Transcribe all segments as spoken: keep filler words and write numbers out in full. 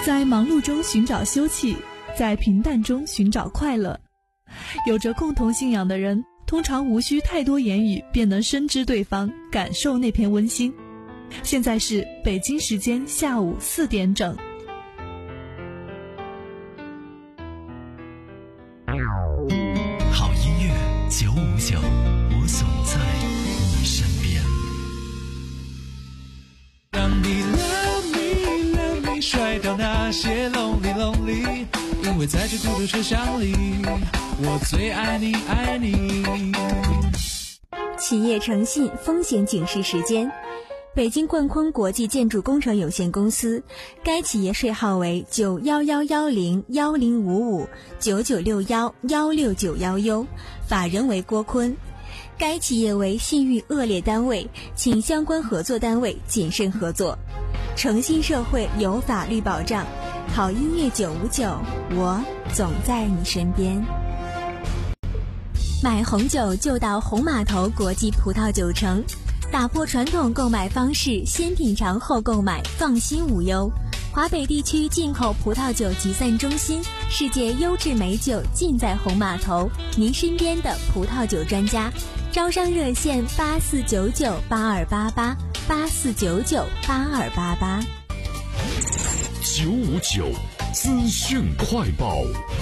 在忙碌中寻找休憩，在平淡中寻找快乐。有着共同信仰的人，通常无需太多言语便能深知对方，感受那片温馨。现在是北京时间下午四点整。 好音乐九五九，我总在你身边。 让你 love me love me 甩掉那些 lonely lonely， 因为在这孤独车厢里，我最爱你爱你。 企业诚信风险警示时间。北京冠坤国际建筑工程有限公司，该企业税号为九一一一零一零五五九九六一一六九一 U， 法人为郭坤。该企业为信誉恶劣单位，请相关合作单位谨慎合作。诚信社会有法律保障，好音乐九五九，我总在你身边。买红酒就到红码头国际葡萄酒城，打破传统购买方式，先品尝后购买，放心无忧。华北地区进口葡萄酒集散中心，世界优质美酒尽在红码头，您身边的葡萄酒专家。招商热线八四九九八二八八八四九九八二八八。 九五九资讯快报。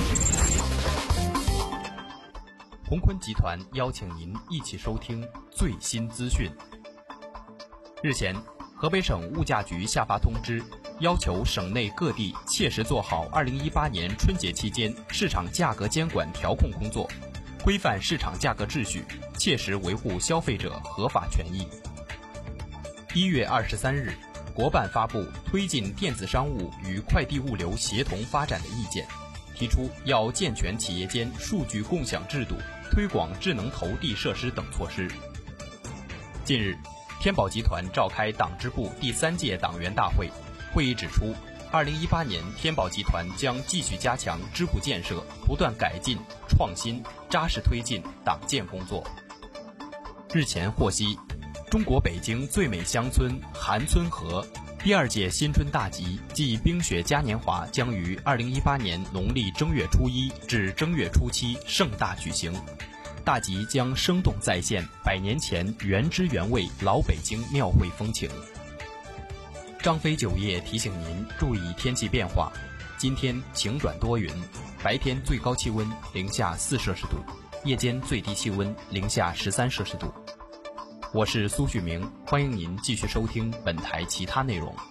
鸿坤集团邀请您一起收听最新资讯。日前，河北省物价局下发通知，要求省内各地切实做好二零一八年春节期间市场价格监管调控工作，规范市场价格秩序，切实维护消费者合法权益。一月二十三日，国办发布《推进电子商务与快递物流协同发展的意见》，提出要健全企业间数据共享制度，推广智能投递设施等措施。近日，天宝集团召开党支部第三届党员大会，会议指出，二零一八年天宝集团将继续加强支部建设，不断改进创新，扎实推进党建工作。日前获悉，中国北京最美乡村韩村河第二届新春大集暨冰雪嘉年华将于二零一八年农历正月初一至正月初七盛大举行。大集将生动再现百年前原汁原味老北京庙会风情。张飞酒业提醒您注意天气变化，今天晴转多云，白天最高气温零下四摄氏度，夜间最低气温零下十三摄氏度。我是苏旭明，欢迎您继续收听本台其他内容。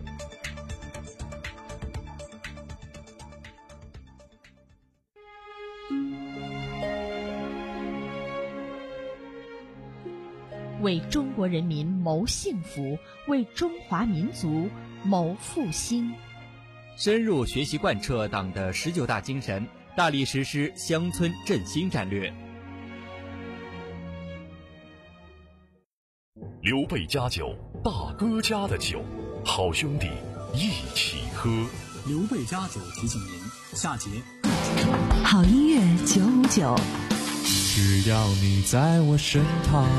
为中国人民谋幸福，为中华民族谋复兴。 深入学习贯彻党的十九大精神，大力实施乡村振兴战略。 刘备家酒，大哥家的酒，好兄弟一起喝。 刘备家酒提醒您，下节好音乐九五九， 只要你在我身旁。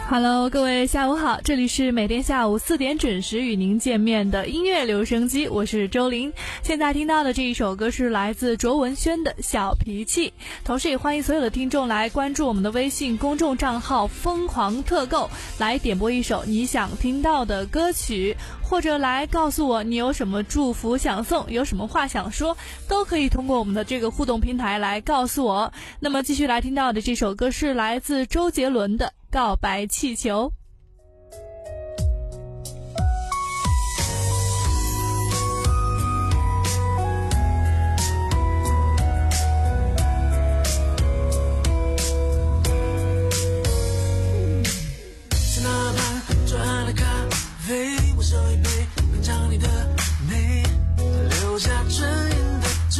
Hello， 各位下午好，这里是每天下午四点准时与您见面的音乐留声机，我是周玲。现在听到的这一首歌是来自卓文萱的《小脾气》，同时也欢迎所有的听众来关注我们的微信公众账号疯狂特购，来点播一首你想听到的歌曲，或者来告诉我你有什么祝福想送，有什么话想说，都可以通过我们的这个互动平台来告诉我。那么继续来听到的这首歌是来自周杰伦的告白气球。 在那盘左岸的咖啡，我手一杯品尝你的美，留下唇印的嘴，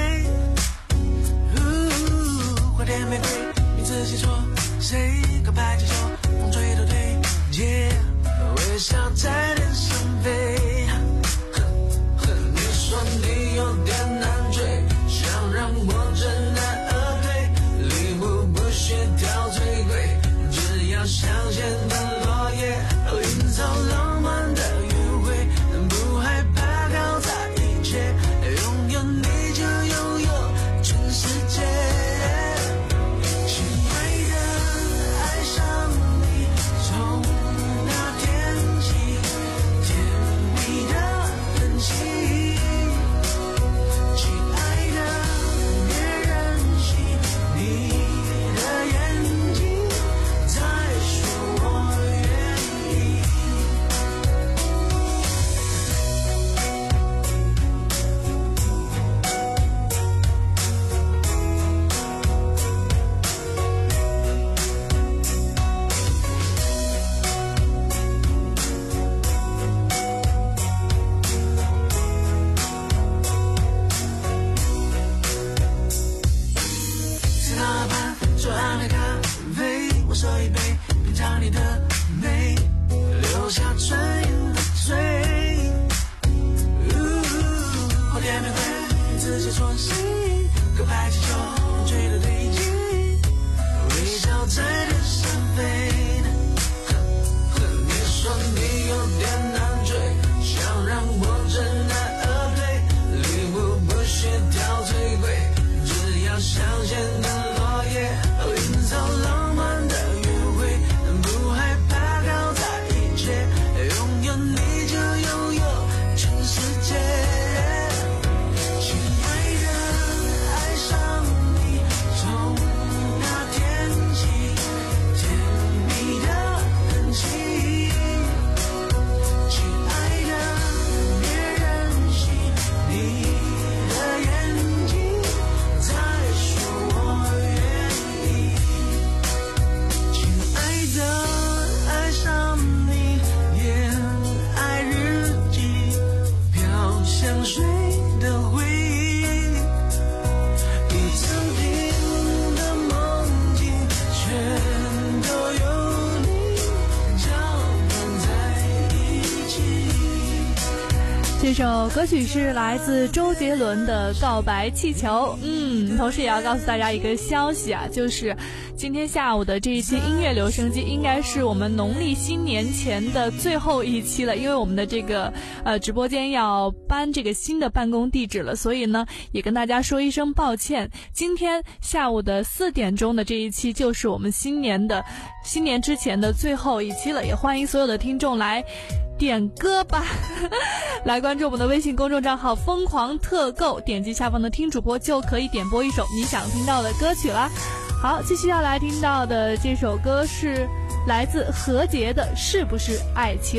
花店玫瑰你自己说谁告白气球，风吹都对接，微笑在脸上飞。你说你有点难追，想让我知难而退，礼物不需挑最贵，只要香榭的落叶，营造浪漫的约会，不害怕搞砸一切，拥有你就拥有全世界。 这首歌曲是来自周杰伦的《告白气球》。嗯，同时也要告诉大家一个消息啊，就是今天下午的这一期音乐留声机应该是我们农历新年前的最后一期了，因为我们的这个呃直播间要搬这个新的办公地址了，所以呢也跟大家说一声抱歉。今天下午的四点钟的这一期就是我们新年的新年之前的最后一期了，也欢迎所有的听众来点歌吧来关注我们的微信公众账号疯狂特购，点击下方的听主播就可以点播一首你想听到的歌曲啦。好，继续要来听到的这首歌是来自何洁的《是不是爱情》。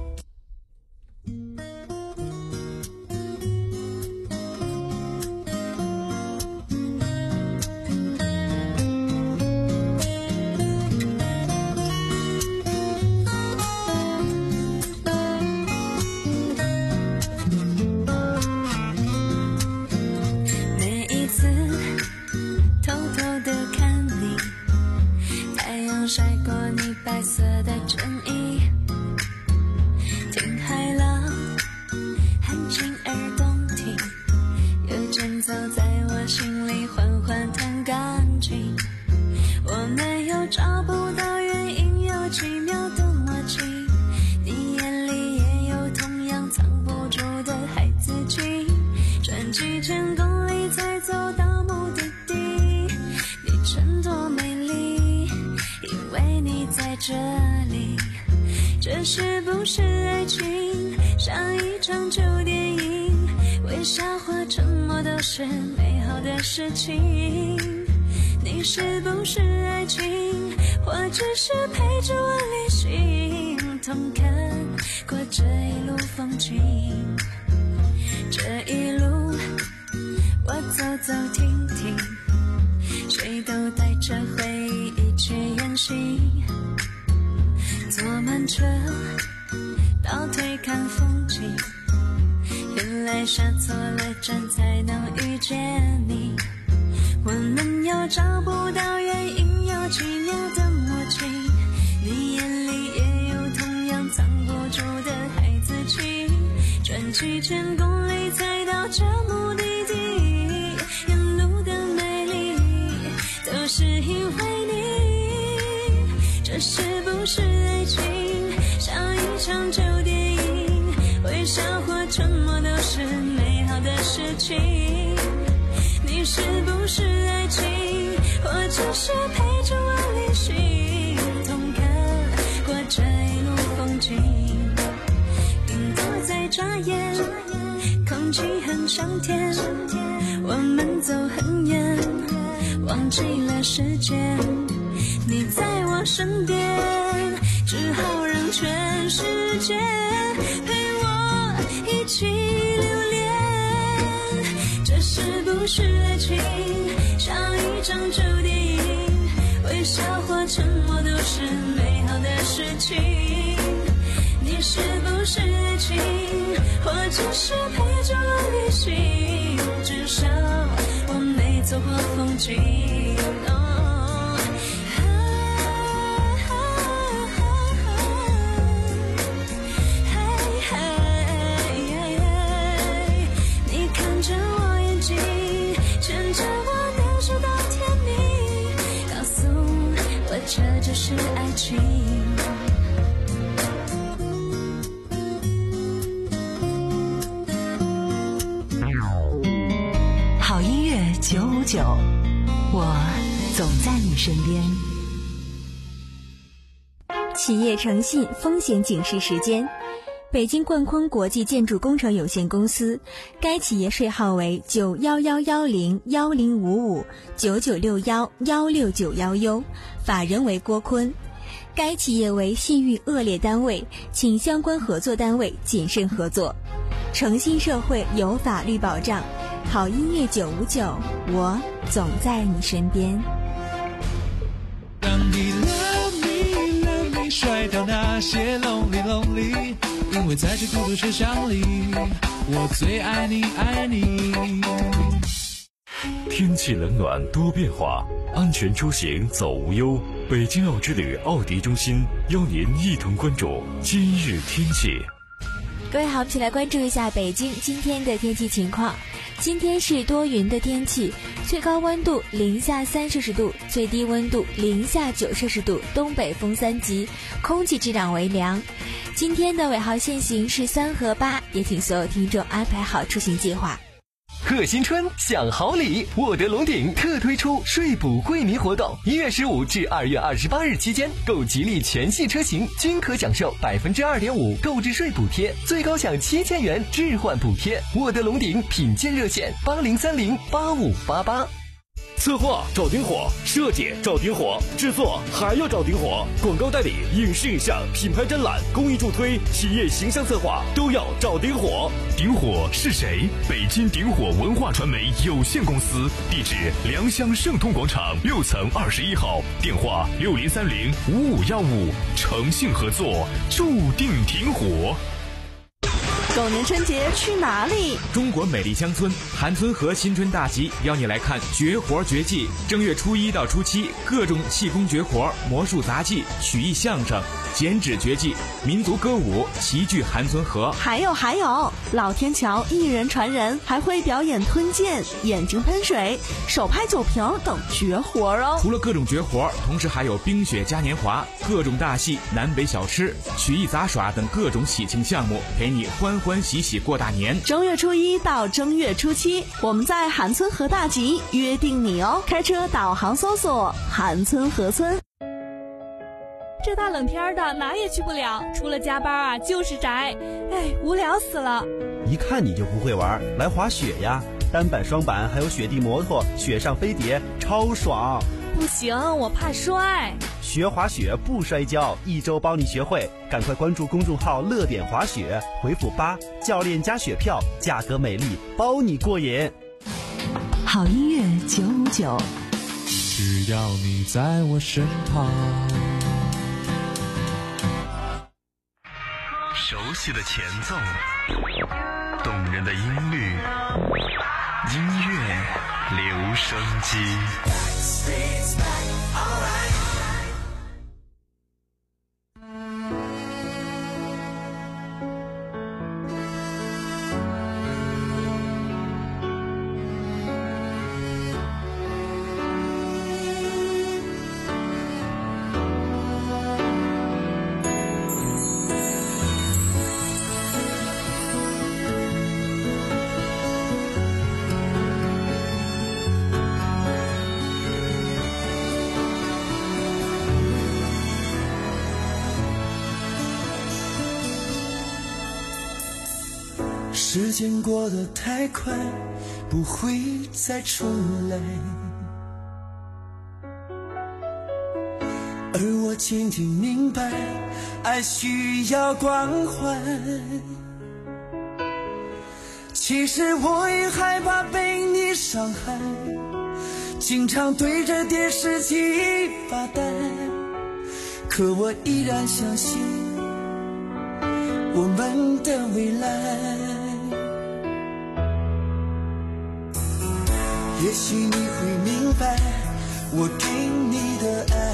晒过你白色的衬衣，听海浪很静而动听，有间奏在我心里缓缓弹钢琴。我没有找不到原因，有情你在这里。这是不是爱情？像一场旧电影，微笑或沉默都是美好的事情。你是不是爱情？或只是陪着我旅行，同看过这一路风景。这一路我走走停停，谁都带着回忆一起远行。坐慢车倒退看风景，原来下错了站才能遇见你。我们有找不到原因，有奇妙的默契，你眼里也有同样藏不住的孩子气。转几千公里才到这目的地，沿路的美丽都是因为你。这是不是爱情？像一场旧电影，微笑或沉默都是美好的事情。你是不是爱情？或只是陪着我旅行，同看过这一路风景。云朵在眨眼，空气很香甜，我们走很远，忘记了时间。你在我身边，只好让全世界陪我一起留恋。这是不是爱情？像一场旧电影，微笑或沉默都是美好的事情。你是不是爱情？或只是陪着我旅行，至少我没错过风景。这就是爱情。 好音乐九五九，我总在你身边。 企业诚信风险警示时间。北京冠坤国际建筑工程有限公司，该企业税号为九幺幺幺零幺零五五九九六幺幺六九幺 U， 法人为郭坤。该企业为信誉恶劣单位，请相关合作单位谨慎合作。诚信社会有法律保障，好音乐九五九，我总在你身边。 让你 love me love me 甩掉那些 lonely lonely，因为在这孤独车厢里，我最爱你爱你。 天气冷暖多变化，安全出行走无忧。北京奥之旅奥迪中心邀您一同关注今日天气。 各位好，我们一起来关注一下北京今天的天气情况。今天是多云的天气，最高温度零下三摄氏度，最低温度零下九摄氏度，东北风三级，空气质量为良。今天的尾号限行是三和八，也请所有听众安排好出行计划。 贺新春享好礼，沃德龙鼎特推出税补惠民活动，一月十五至二月二十八日期间，购吉利全系车型均可享受百分之二点五购置税补贴，最高享七千元置换补贴。沃德龙鼎品鉴热线八零三零八五八八。 策划找顶火，设计找顶火，制作还要找顶火，广告代理、影视影像、品牌展览、公益助推、企业形象策划都要找顶火。 顶火是谁？北京顶火文化传媒有限公司，地址良乡盛通广场六层二十一号，电话六零三零五五幺五，诚信合作，注定顶火。 狗年春节去哪里？ 中国美丽乡村韩村河新春大集邀你来看绝活绝技。正月初一到初七，各种气功绝活、魔术杂技、曲艺相声、剪纸绝技、民族歌舞齐聚韩村河。 还有还有，老天桥一人传人，还会表演吞剑、眼睛喷水、手拍酒瓶等绝活哦。 除了各种绝活，同时还有冰雪嘉年华、各种大戏、南北小吃、曲艺杂耍等各种喜庆项目，陪你欢欢喜喜过大年。 正月初一到正月初七，我们在韩村河大集约定你哦。开车导航搜索韩村河村。 这大冷天的哪也去不了，除了加班啊就是宅，哎，无聊死了。 一看你就不会玩，来滑雪呀，单板双板还有雪地摩托，雪上飞碟超爽。 不行，我怕摔。 学滑雪不摔跤，一周帮你学会，赶快关注公众号乐点滑雪，回复八教练加雪票，价格美丽，包你过瘾。 好音乐九五九， 只要你在我身旁。 熟悉的前奏，动人的音律，音乐留声机。 时间过得太快，不会再重来，而我渐渐明白，爱需要关怀。其实我也害怕被你伤害，经常对着电视机发呆，可我依然相信我们的未来。也许你会明白我给你的爱，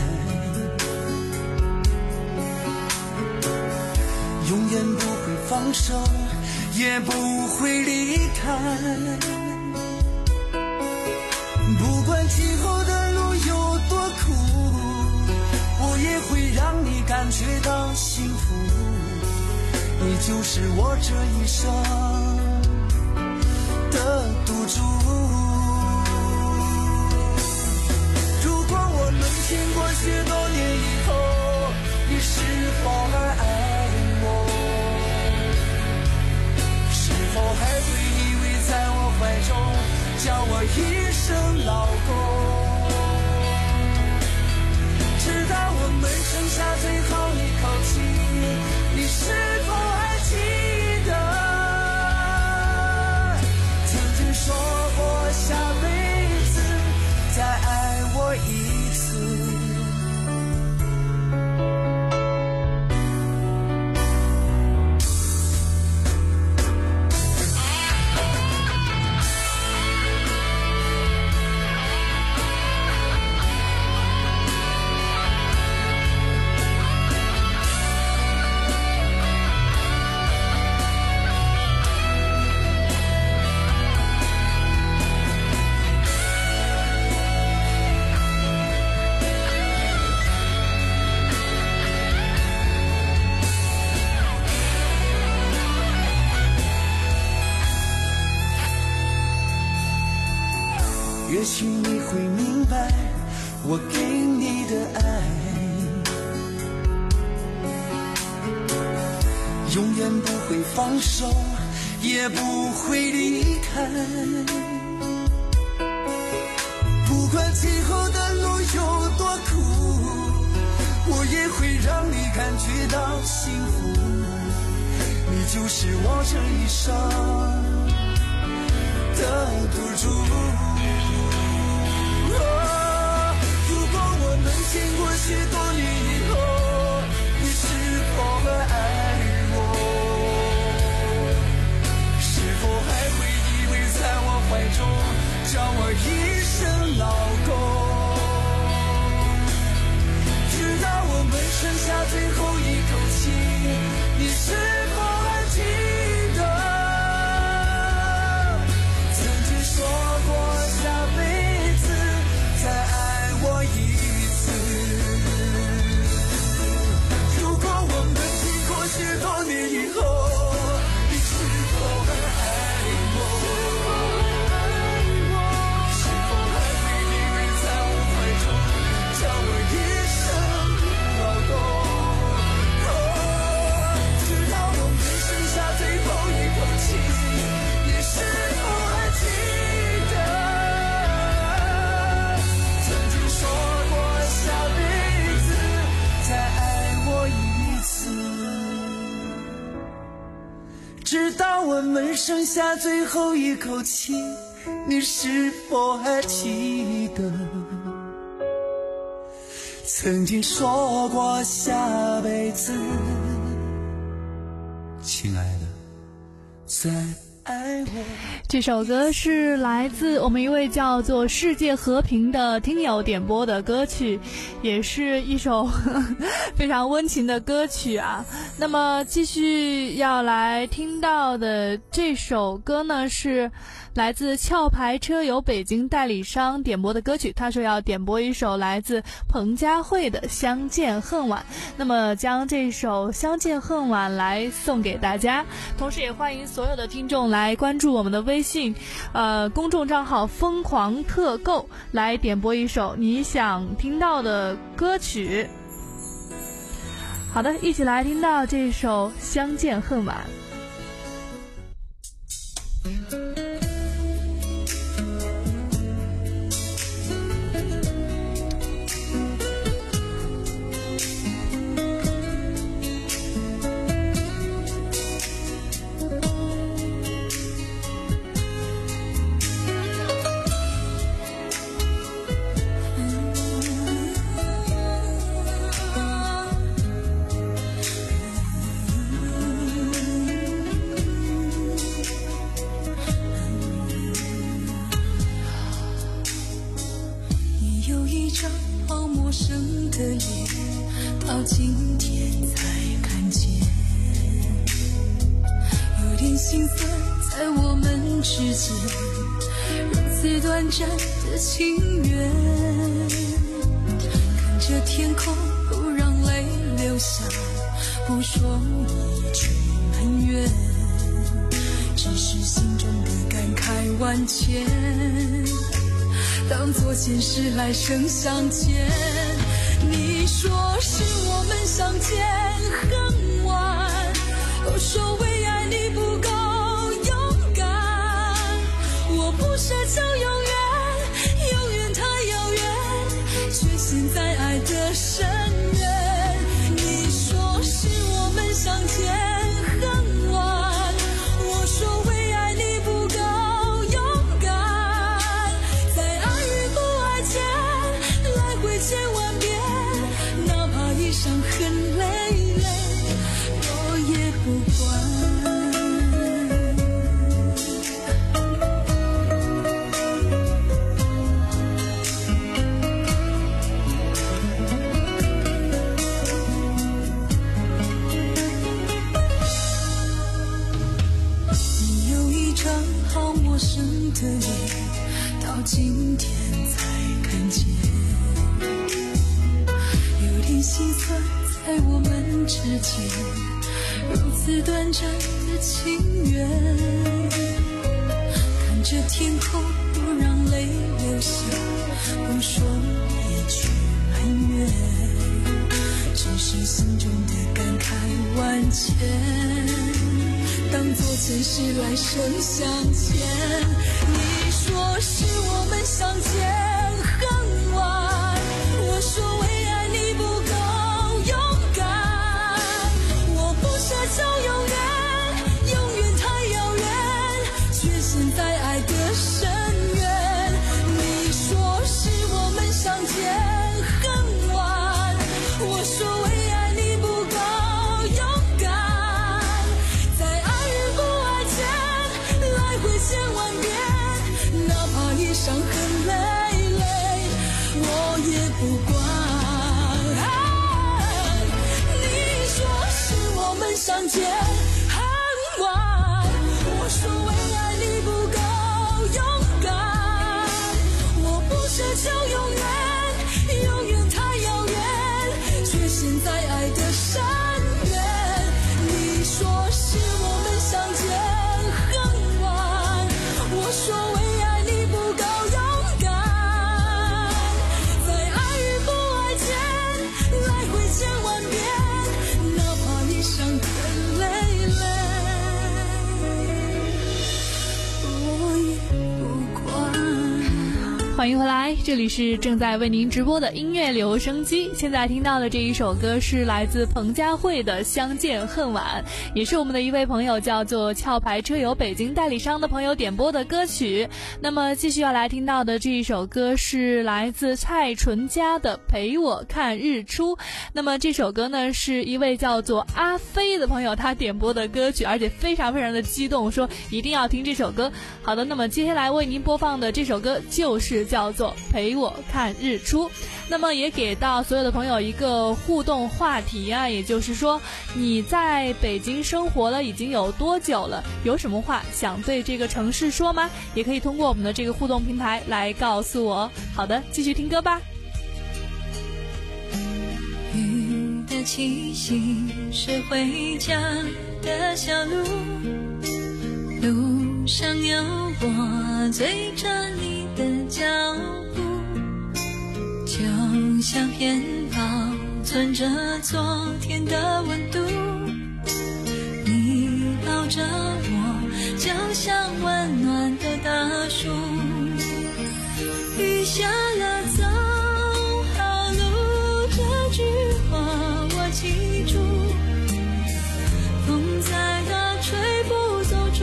永远不会放手，也不会离开。不管今后的路有多苦，我也会让你感觉到幸福。你就是我这一生的赌注。我们经过许多年以后，你是否还爱我？是否还会依偎在我怀中，叫我一声老公？直到我们剩下最后一口气，你是否还记得曾经说过下辈子再爱我一也许你会明白我给你的爱，永远不会放手，也不会离开。不管今后的路有多苦，我也会让你感觉到幸福。你就是我这一生的赌注。经过许多年以后，你是否还爱我？是否还会依偎在我怀中，叫我一声老公？直到我们剩下最后一口气，你是否还记得曾经说过下辈子再爱我一次？ 直到我们剩下最后一口气，你是否还记得曾经说过下辈子，亲爱的再爱我。 这首歌是来自我们一位叫做世界和平的听友点播的歌曲，也是一首呵呵非常温情的歌曲啊。那么继续要来听到的这首歌呢，是来自壳牌车友北京代理商点播的歌曲，他说要点播一首来自彭佳慧的《相见恨晚》，那么将这首《相见恨晚》来送给大家，同时也欢迎所有的听众来关注我们的微信呃公众账号疯狂特购，来点播一首你想听到的歌曲。好的，一起来听到这首《相见恨晚》。 情缘，看着天空，不让泪流下，不说一句埋怨，只是心中的感慨万千，当作前世来生相见。你说是我们相见恨晚，我说为爱你不够勇敢，我不奢求永远，陷在爱的深渊。你说是我们相见恨晚，我说为爱你不够勇敢，在爱与不爱间来回千万遍，哪怕一伤痕累累，我也不管。的脸，到今天才看见，有点心酸在我们之间，如此短暂的情缘，看着天空，不让泪流下，不说一句埋怨，只是心中的感慨万千，当作前世来生相欠。你说是我们相见恨晚，我说为爱你不够勇敢，我不奢求永远，永远太遥远，却陷在爱的深渊。你说是我们相见恨晚，我说为爱你不够勇敢，在爱与不爱间来回千万遍，哪怕一伤痕累累，我也不管。你说是我们相见恨晚，我说为爱你不够勇敢，我不奢求永远，永远太遥远，却陷在爱的深渊。你说是我们相见恨晚，我说为爱你不够勇敢，在爱与不爱间来回千万遍，哪怕一伤痕累欢迎回来，这里是正在为您直播的音乐留声机。现在听到的这一首歌是来自彭佳慧的《相见恨晚》，也是我们的一位朋友叫做壳牌车友北京代理商的朋友点播的歌曲。那么继续要来听到的这一首歌是来自蔡淳佳的《陪我看日出》。那么这首歌呢是一位叫做阿飞的朋友他点播的歌曲，而且非常非常的激动，说一定要听这首歌。好的，那么接下来为您播放的这首歌就是叫做陪我看日出。那么也给到所有的朋友一个互动话题啊，也就是说你在北京生活了已经有多久了，有什么话想对这个城市说吗？也可以通过我们的这个互动平台来告诉我。好的，继续听歌吧。 雨的气息是回家的小路，路上有我追着你的脚步，就像片保存着昨天的温度，你抱着我就像温暖的大树，雨下了走好路，这句话我记住，风再大吹不走祝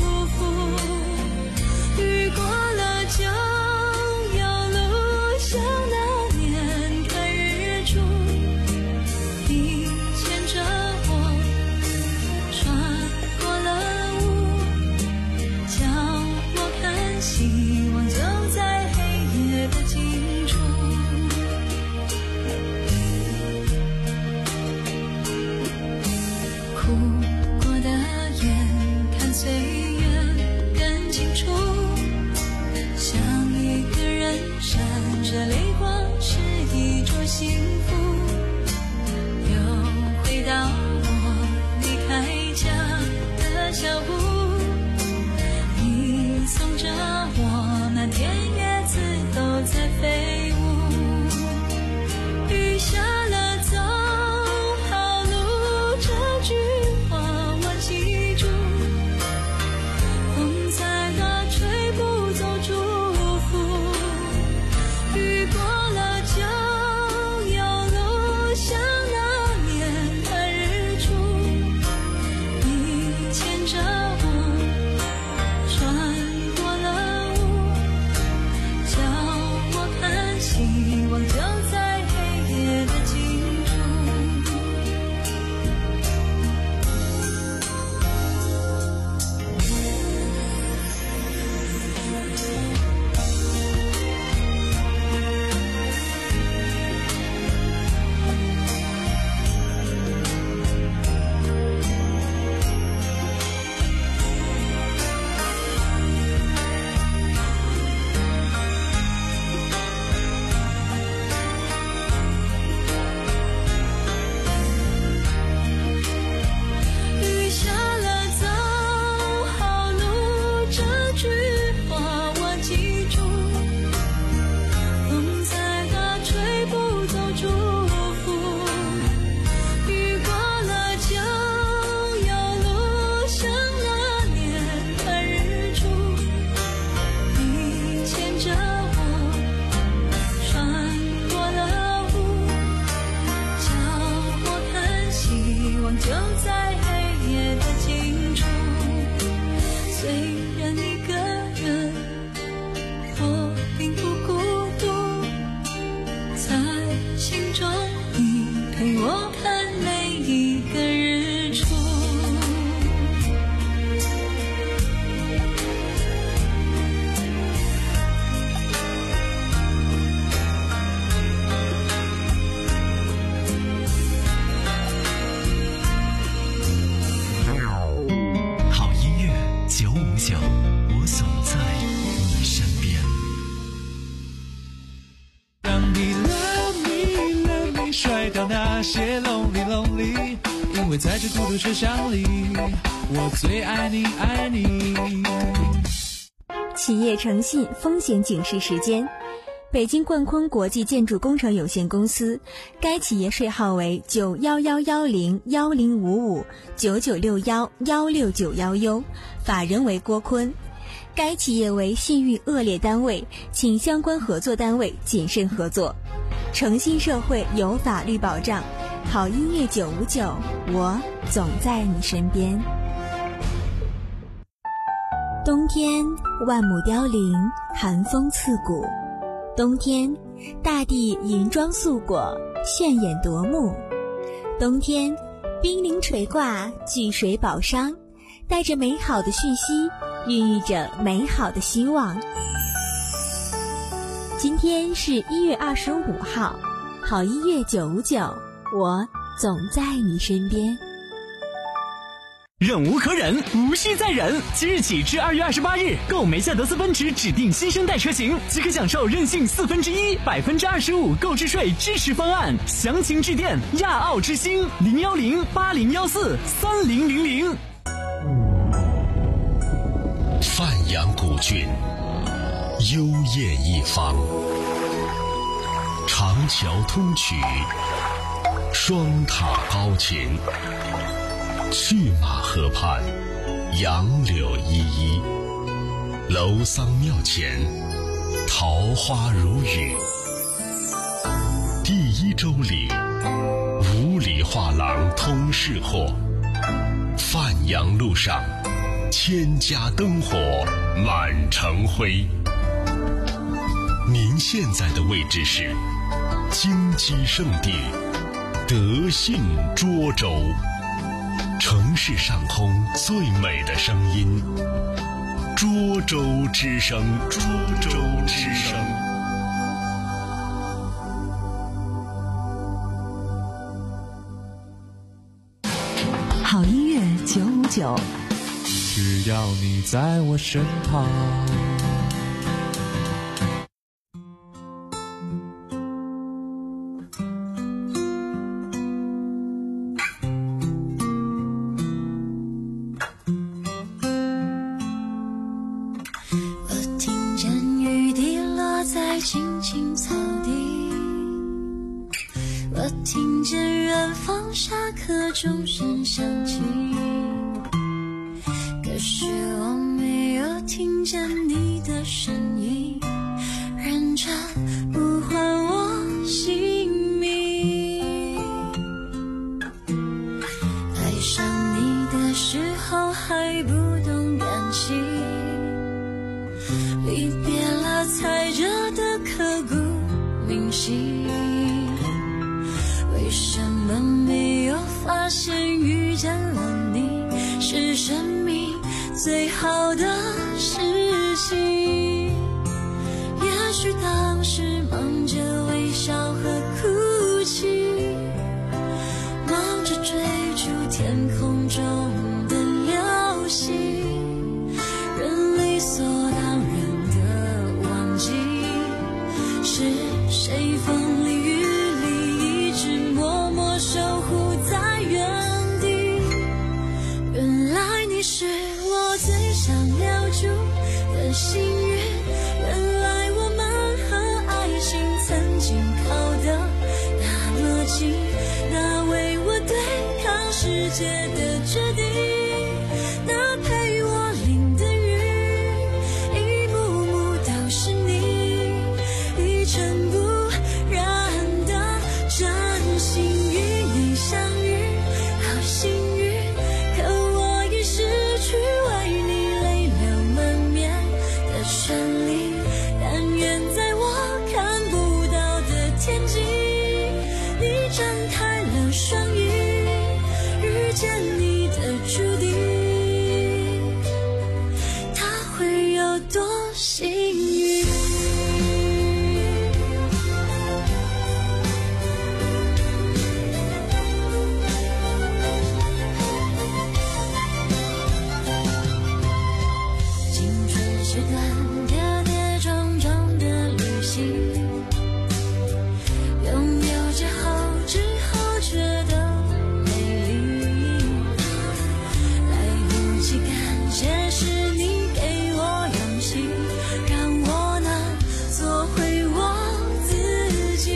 福，雨过了就有路，像那年看日出，你牵着我穿过了雾，叫我看希望就在黑夜的尽处，哭过的眼看岁月更清楚，像一个人闪着泪光是一种幸福，又回到我离开家的小屋，你送着我，那天叶子都在飞舞，雨下了走好路，这句话我记住，风再大吹不走祝福，雨过了就有路，像那年看日出，你牵着我穿过了雾，叫我看希望就在黑夜的尽处。雨下了走好路，这句话我记住，风再大吹不走祝福，雨过了就有路，像那年看日出，你牵着我穿过了雾，叫我看希望就在黑夜的尽处，虽然一个人我并不孤独，在心中你陪我看每一个日出。 好音乐九五九，我总在你身边。 让你 love me love me 甩掉那些 lonely lonely， 因为在这孤独车厢里，我最爱你爱你。 企业诚信风险警示时间。北京冠坤国际建筑工程有限公司，该企业税号为九幺幺幺零幺零五五九九六幺幺六九幺 U， 法人为郭坤。 该企业为信誉恶劣单位，请相关合作单位谨慎合作。诚信社会有法律保障，好音乐九五九，我总在你身边。冬天万亩凋零，寒风刺骨。冬天大地银装素裹，炫眼夺目。冬天冰凌垂挂，巨水宝商，带着美好的讯息，孕育着美好的希望。今天是一月二十五号，好音乐九五九，我总在你身边。 忍无可忍，无需再忍。即日起至二月二十八日，购梅赛德斯奔驰指定新生代车型，即可享受任性四分之一、百分之二十五购置税支持方案。详情致电亚奥之星零幺零八零幺四三零零零。 范阳古郡，幽艳一方，长桥通衢，双塔高擎。去马河畔，杨柳依依，楼桑庙前，桃花如雨。第一周里，五里画廊通市货。范阳路上，千家灯火满城辉。您现在的位置是金鸡圣地德信涿州。城市上空最美的声音，涿州之声，涿州之声。 好音乐九五九， 只要你在我身旁。 钟声响起，可是我没有听见你的声音，认真呼唤我姓名。爱上你的时候还不懂感情，离别了才觉得刻骨铭心。为什么没有发现遇见了你是生命最好的事情？也许当时忙着微笑和哭泣，忙着追逐天空中的流星，人理所当然的忘记是谁风里雨里一直默默守护在原地。原来你是我最想留住的幸运，原来我们和爱情曾经靠得那么近，那为我对抗世界的决定，那陪我淋的雨，一幕幕都是你，一尘不染的真心与你相遇，好幸运，可我已失去为你泪流满面的权利，但愿在我看不到的天际，你张开了双翼，遇见你的注定，他会有多幸运？青春是段跌跌撞撞的旅行，拥有之后之后觉得美丽，来不及感谢是你给我勇气，让我能做回我自己。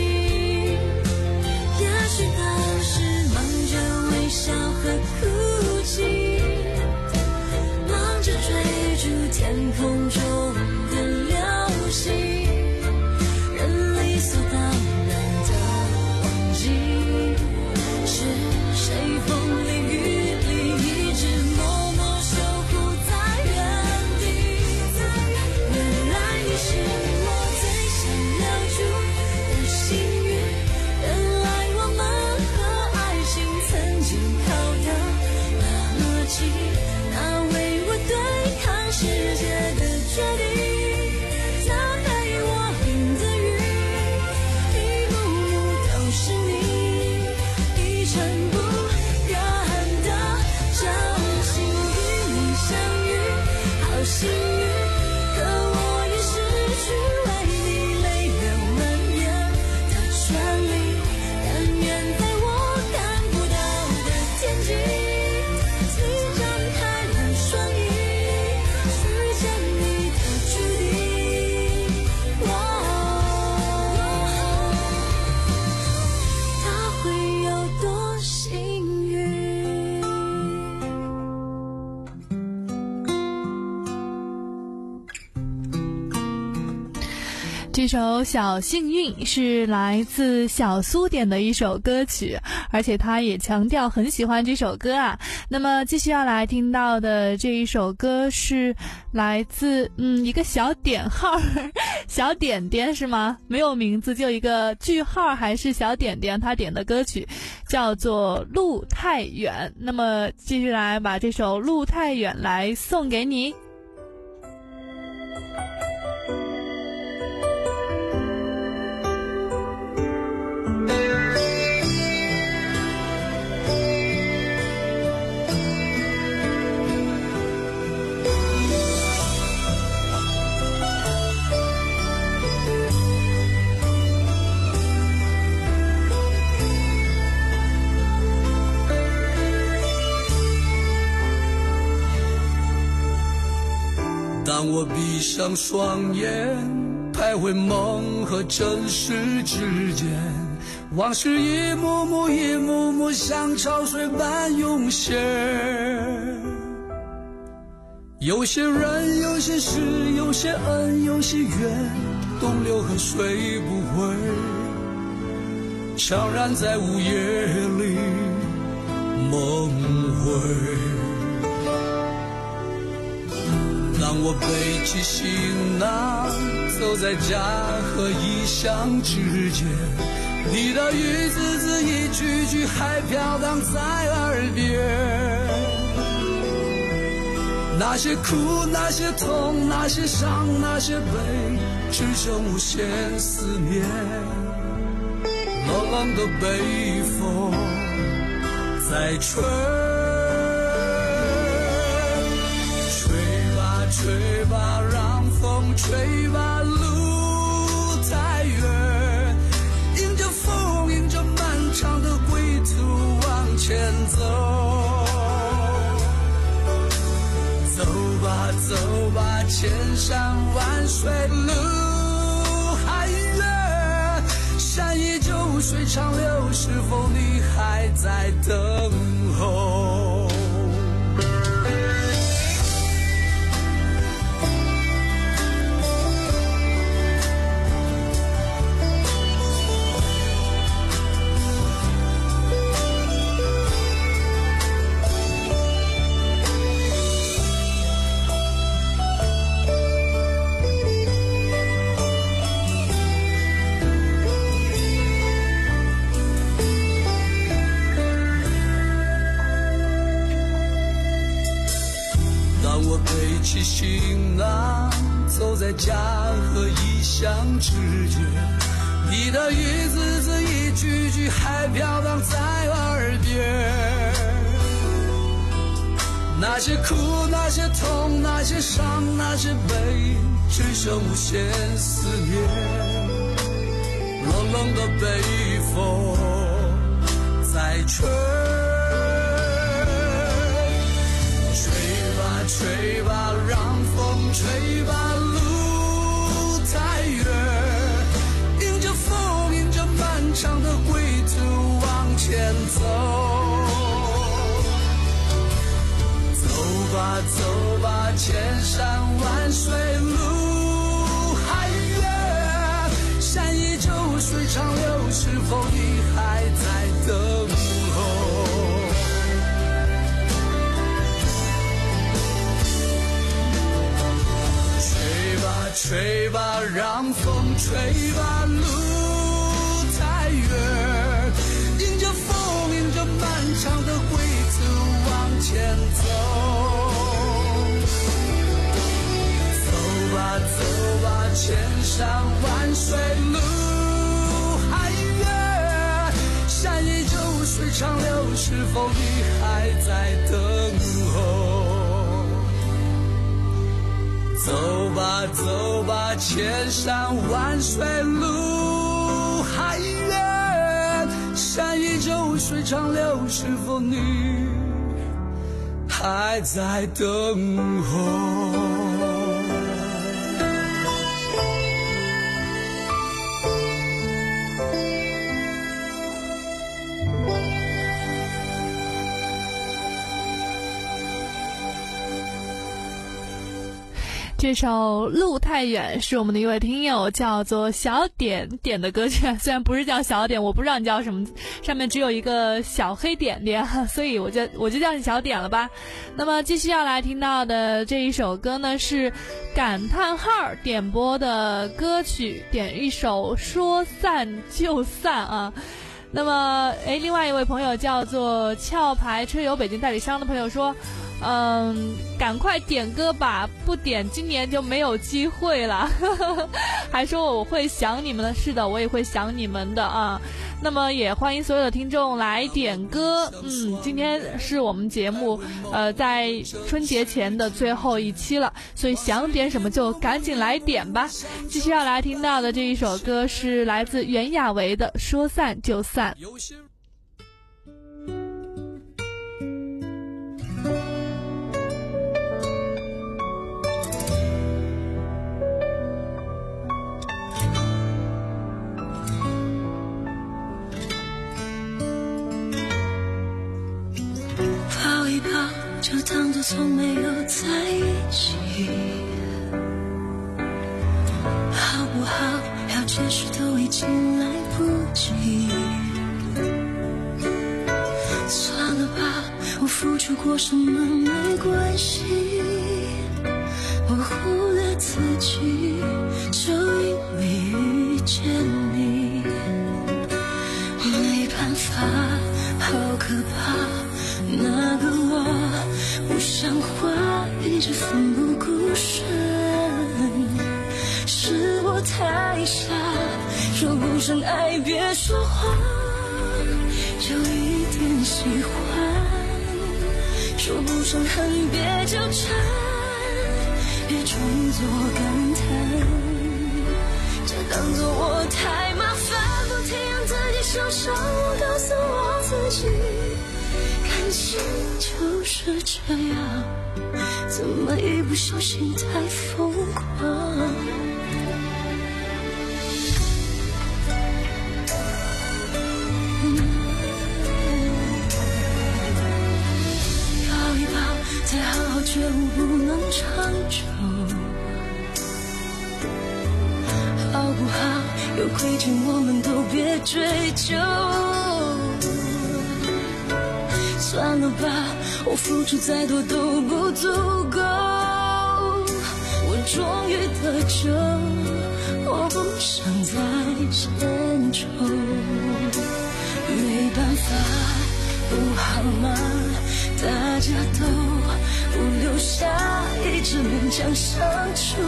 也许当时忙着微笑和哭泣，忙着追逐天空这首《小幸运》是来自小苏点的一首歌曲，而且他也强调很喜欢这首歌啊。那么继续要来听到的这一首歌是来自嗯一个小点号小点点是吗？没有名字，就一个句号还是小点点，他点的歌曲叫做《路太远》。那么继续来把这首《路太远》来送给你。 当我闭上双眼，徘徊梦和真实之间，往事一幕幕一幕幕像潮水般涌现。有些人，有些事，有些恩，有些怨，东流河水不回，悄然在午夜里梦回。当我背起行囊，走在家和异乡之间，你的一字字一句句还飘荡在耳边。那些苦，那些痛，那些伤，那些悲，只剩无限思念。冷冷的北风在吹，吹吧，让风吹吧，路太远，迎着风，迎着漫长的归途往前走。走吧，走吧，千山万水路还远，山依旧，水长流，是否你还在等候？起行囊，走在家和异乡之间，你的一字字一句句还飘荡在耳边。那些苦，那些痛，那些伤，那些悲，只剩无限思念。冷冷的北风在吹，吹吧，让风吹吧，路太远，迎着风，迎着漫长的归途往前走。走吧，走吧，千山万水路还远，山依旧，水长流，是否你还在等候？吹吧，让风吹吧，路太远，迎着风，迎着漫长的归途往前走。走吧，走吧，千山万水路还远，山依旧，水长流，是否你还在等候？走吧，走吧，千山万水路还远，山依旧，水长流，是否你还在等候？ 这首路太远是我们的一位听友叫做小点点的歌曲，虽然不是叫小点，我不知道你叫什么，上面只有一个小黑点点，所以我就我就叫你小点了吧。那么继续要来听到的这一首歌呢，是感叹号点播的歌曲，点一首说散就散啊。那么诶，另外一位朋友叫做壳牌车友北京代理商的朋友说，嗯，赶快点歌吧，不点今年就没有机会了。还说我会想你们的，是的，我也会想你们的啊。那么也欢迎所有的听众来点歌。嗯，今天是我们节目呃在春节前的最后一期了，所以想点什么就赶紧来点吧。继续要来听到的这一首歌是来自袁娅维的《说散就散》。 就当作从没有在一起，好不好？要解释都已经来不及。算了吧，我付出过什么没关系，我忽略自己，就因为遇见你，没办法，好可怕。那个我不像话，一直奋不顾身，是我太傻，说不上爱别说谎，有一点喜欢，说不上恨别纠缠，别装作感叹，就当作我太麻烦，不停让自己受伤，我告诉我自己，感情就是这样，怎么一不小心太疯狂。抱一抱，再好好觉悟，不能长久，好不好？有亏欠我们都别追究。算了吧，我付出再多都不足够，我终于得救，我不想再牵愁，没办法，不好吗？大家都不留下，一直勉强相处，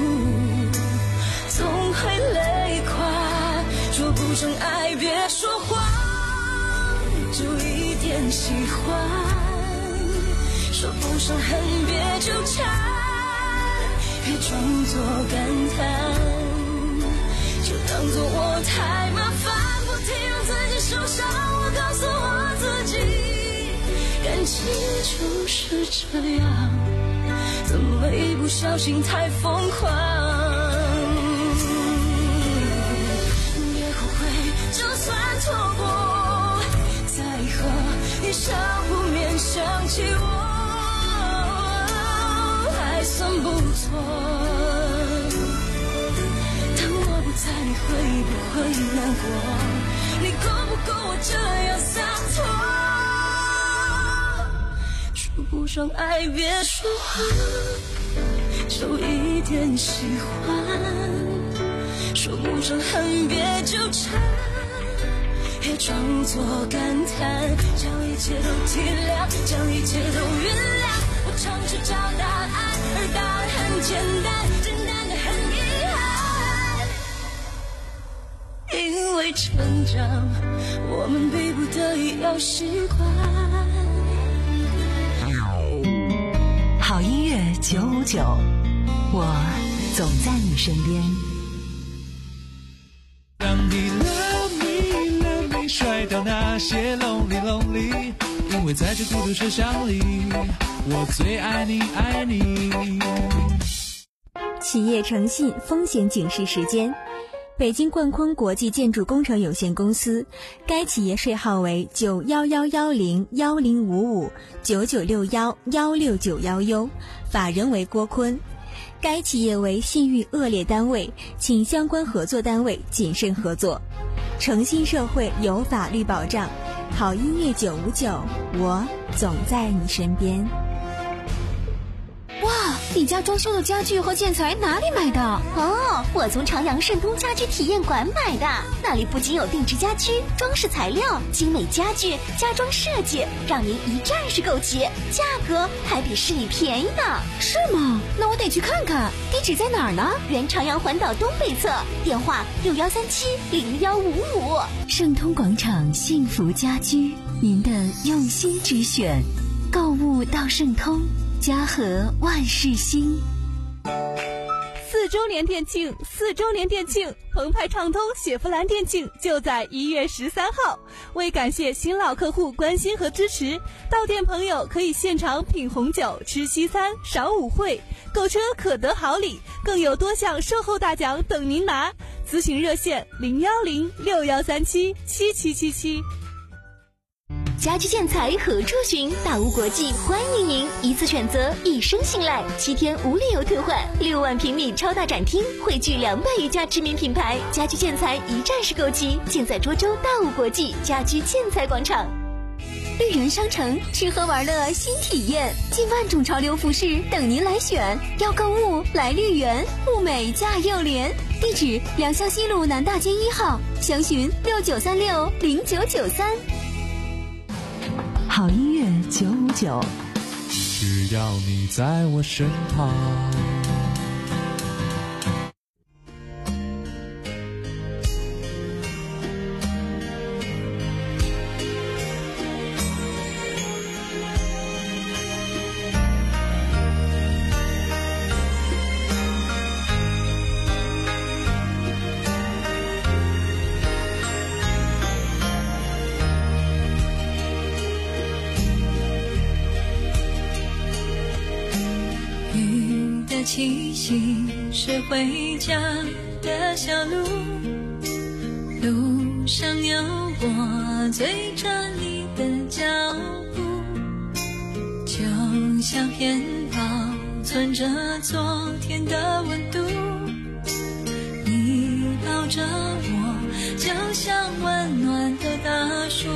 总会累垮，说不上爱别说谎，就一点喜欢，说不上恨别纠缠，别装作感叹，就当作我太麻烦，不停让自己受伤，我告诉我自己，感情就是这样，怎么一不小心太疯狂，别后悔，就算错过，再和你相互勉想起我，还算不错，但我不在，你会不会难过？你够不够我这样洒脱？说不上爱别说谎，就一点喜欢，说不上恨别纠缠，别装作感叹，将一切都体谅，将一切都原谅。我常去找答案，而答案很简单，简单的很遗憾。因为成长，我们逼不得已要习惯。 好音乐九五九，我总在你身边。 当你 love me love me 甩掉那些 lonely lonely， 因为在这孤独车厢里，我最爱你爱你。 企业诚信风险警示时间。北京冠坤国际建筑工程有限公司，该企业税号为九幺幺幺零幺零五五九九六幺幺六九幺 U， 法人为郭坤。 该企业为信誉恶劣单位，请相关合作单位谨慎合作。诚信社会有法律保障，好音乐九五九，我总在你身边。 哇，你家装修的家具和建材哪里买的？ 哦，我从朝阳盛通家居体验馆买的，那里不仅有定制家居、装饰材料、精美家具、家装设计，让您一站式购齐，价格还比市里便宜呢。 是吗？那我得去看看。地址在哪儿呢？ 原朝阳环岛东北侧，电话六幺三七零幺五五。 盛通广场幸福家居，您的用心之选，购物到盛通。家和万事兴。 四周年店庆，四周年店庆，澎湃畅通雪佛兰店庆就在一月十三号。为感谢新老客户关心和支持，到店朋友可以现场品红酒、吃西餐、赏舞会，购车可得好礼，更有多项售后大奖等您拿。咨询热线零幺零六幺三七七七七七。 家居建材何处寻？大屋国际欢迎您，一次选择，一生信赖，七天无理由退换，六万平米超大展厅，汇聚两百余家知名品牌，家居建材一站式购齐，尽在涿州大屋国际家居建材广场。绿园商城，吃喝玩乐新体验，近万种潮流服饰等您来选。要购物来绿园，物美价又廉。地址：良乡西路南大街一号，详询六九三六零九九三。 好音乐九五九， 只要你在我身旁。 气息是回家的小路，路上有我追着你的脚步，就像片保存着昨天的温度，你抱着我就像温暖的大树，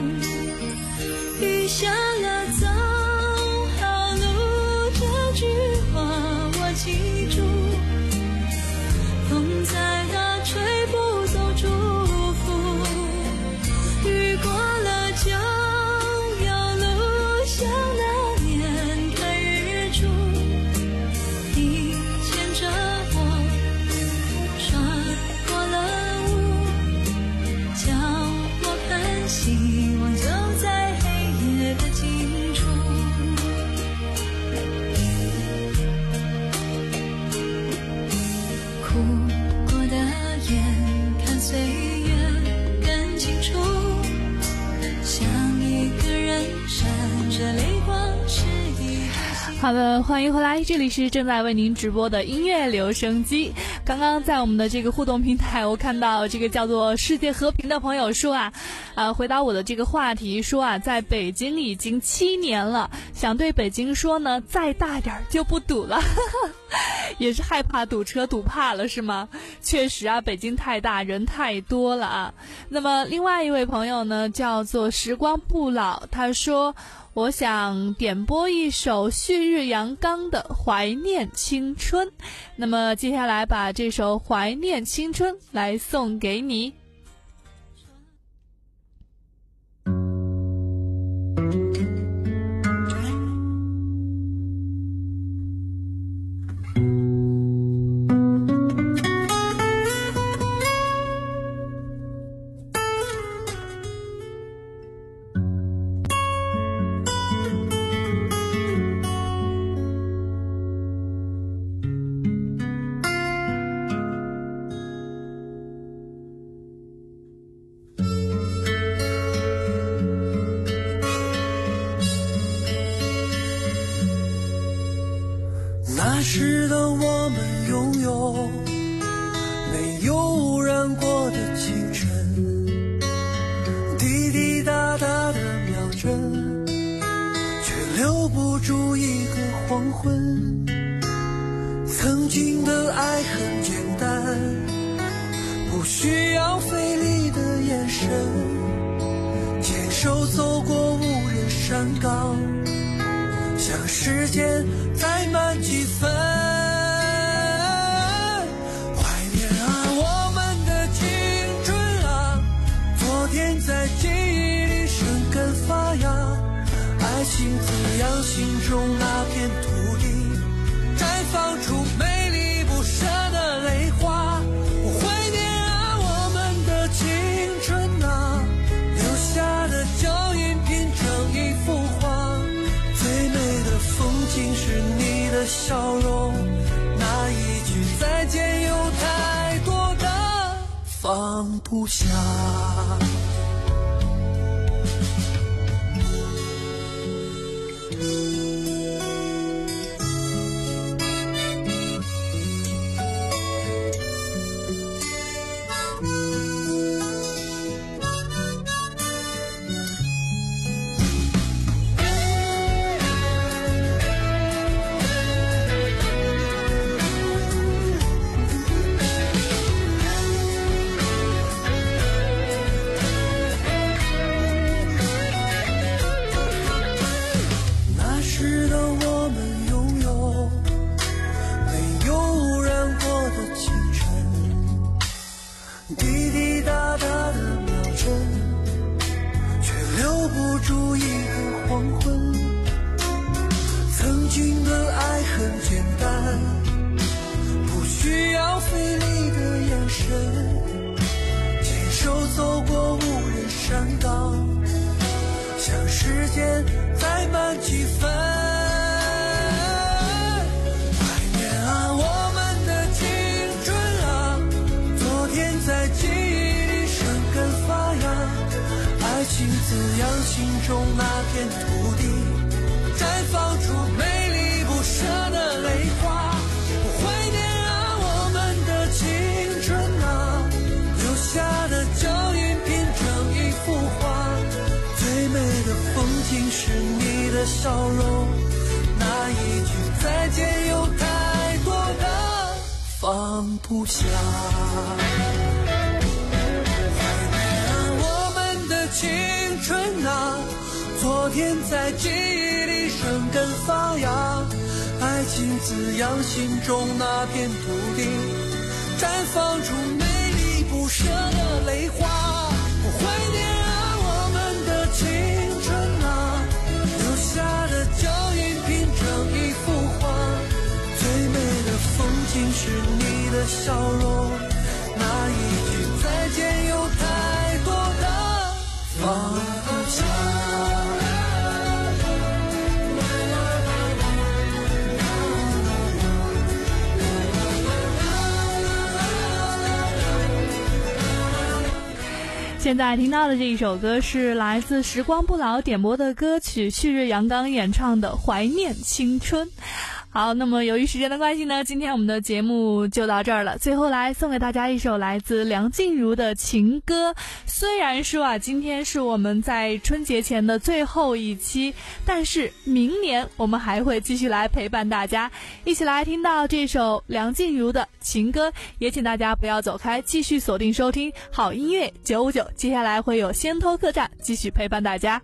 雨下了走好路这句话记住，风再大吹不走祝福，雨过了就有路，像那年看日出，你牵着我穿过了雾，叫我看希望就在黑夜的尽处。岁月更清楚，像一个人闪着泪光是一好的，欢迎回来，这里是正在为您直播的音乐留声机。刚刚在我们的这个互动平台，我看到这个叫做世界和平的朋友说啊，呃，回答我的这个话题说啊，在北京已经七年了，想对北京说呢，再大点就不堵了。也是害怕堵车堵怕了是吗？确实啊，北京太大，人太多了啊。那么另外一位朋友呢，叫做时光不老，他说我想点播一首旭日阳刚的《怀念青春》，那么接下来把这首《怀念青春》来送给你。 那时的我们拥有没有污染过的清晨，滴滴答答的秒针，却留不住一个黄昏。 曾经的爱很简单，不需要费力的眼神，牵手走过无人山岗，像时间再慢几分。怀念啊我们的青春啊，昨天在记忆里生根发芽，爱情滋养心中那片土地，绽放出美丽不舍的泪花。我怀念啊我们的青春啊，留下的脚印拼成一幅画，最美的风景是你的笑容，那一句再见有太多的放不下。滋养心中那片土地，绽放出美丽不舍的泪花。我怀念啊我们的青春啊，留下的脚印拼成一幅画，最美的风景是你的笑容，那一句再见有太多的放不下。青春啊，昨天在记忆里生根发芽，爱情滋养心中那片土地，绽放出美丽不舍的泪花。我怀念啊我们的青春啊，留下的脚印拼成一幅画，最美的风景是你的笑容，那一句再见有太多的放不下。 现在听到的这一首歌是来自时光不老点播的歌曲，旭日阳刚演唱的《怀念青春》。好，那么由于时间的关系呢，今天我们的节目就到这儿了。最后来送给大家一首来自梁静茹的情歌。虽然说啊，今天是我们在春节前的最后一期，但是明年我们还会继续来陪伴大家，一起来听到这首梁静茹的情歌。也请大家不要走开，继续锁定收听好音乐九五九，接下来会有先头客栈继续陪伴大家。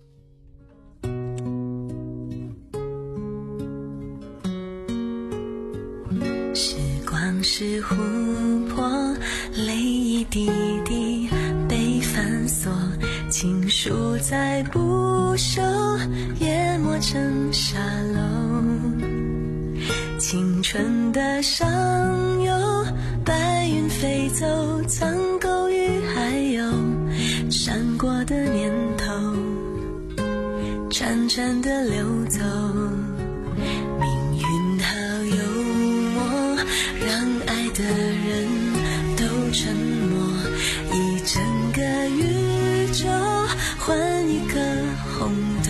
时光是湖泊，泪一滴滴被反锁，情书在不朽，淹没成沙漏。青春的上游，白云飞走，苍狗与海鸥，闪过的年头，潺潺的流走。命运好幽默，让爱的人都沉默，一整个宇宙换一个红豆，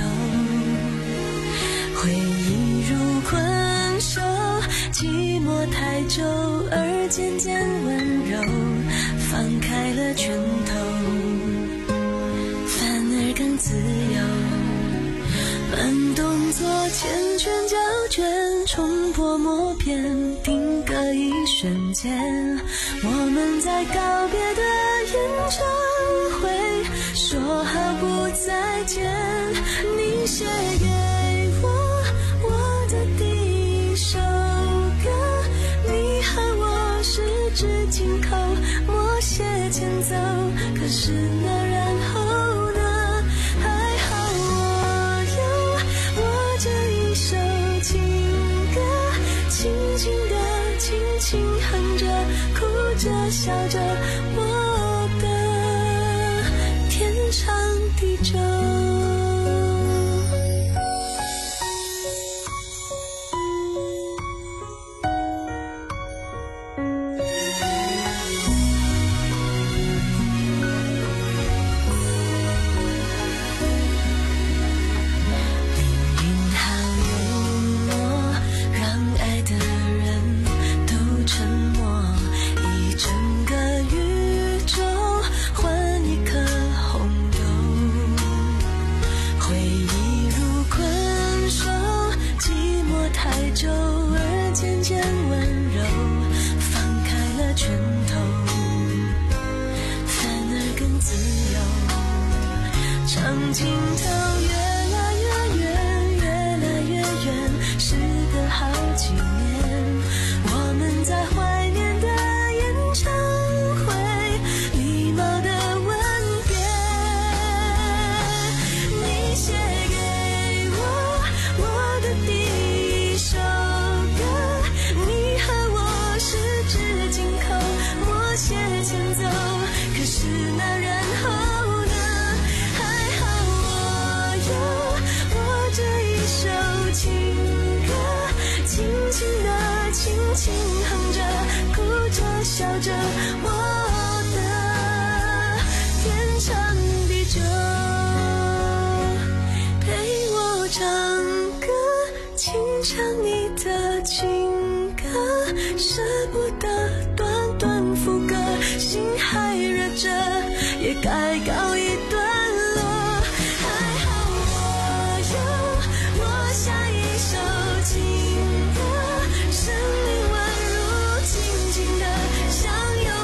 回忆如困兽，寂寞太久而渐渐温柔，放开了拳头，反而更自由，慢动作缱绻胶卷，冲破默片，定格一瞬间。我们在告别的演唱会说好不再见，你写给我我的第一首歌，你和我十指紧扣，默写前奏，可是那然后呢？还好我有我这一首情歌，轻轻地轻轻哼着，哭着笑着，我的天长地久。长镜头越来越远，越来越远，时隔好几年，我们在怀念的演唱会，礼貌的吻别。你写给我我的第一首歌，你和我十指紧扣，默写前奏，可是那然后轻的轻轻哼着，哭着笑着，我的天长地久，陪我唱歌，轻唱你的情歌，舍不得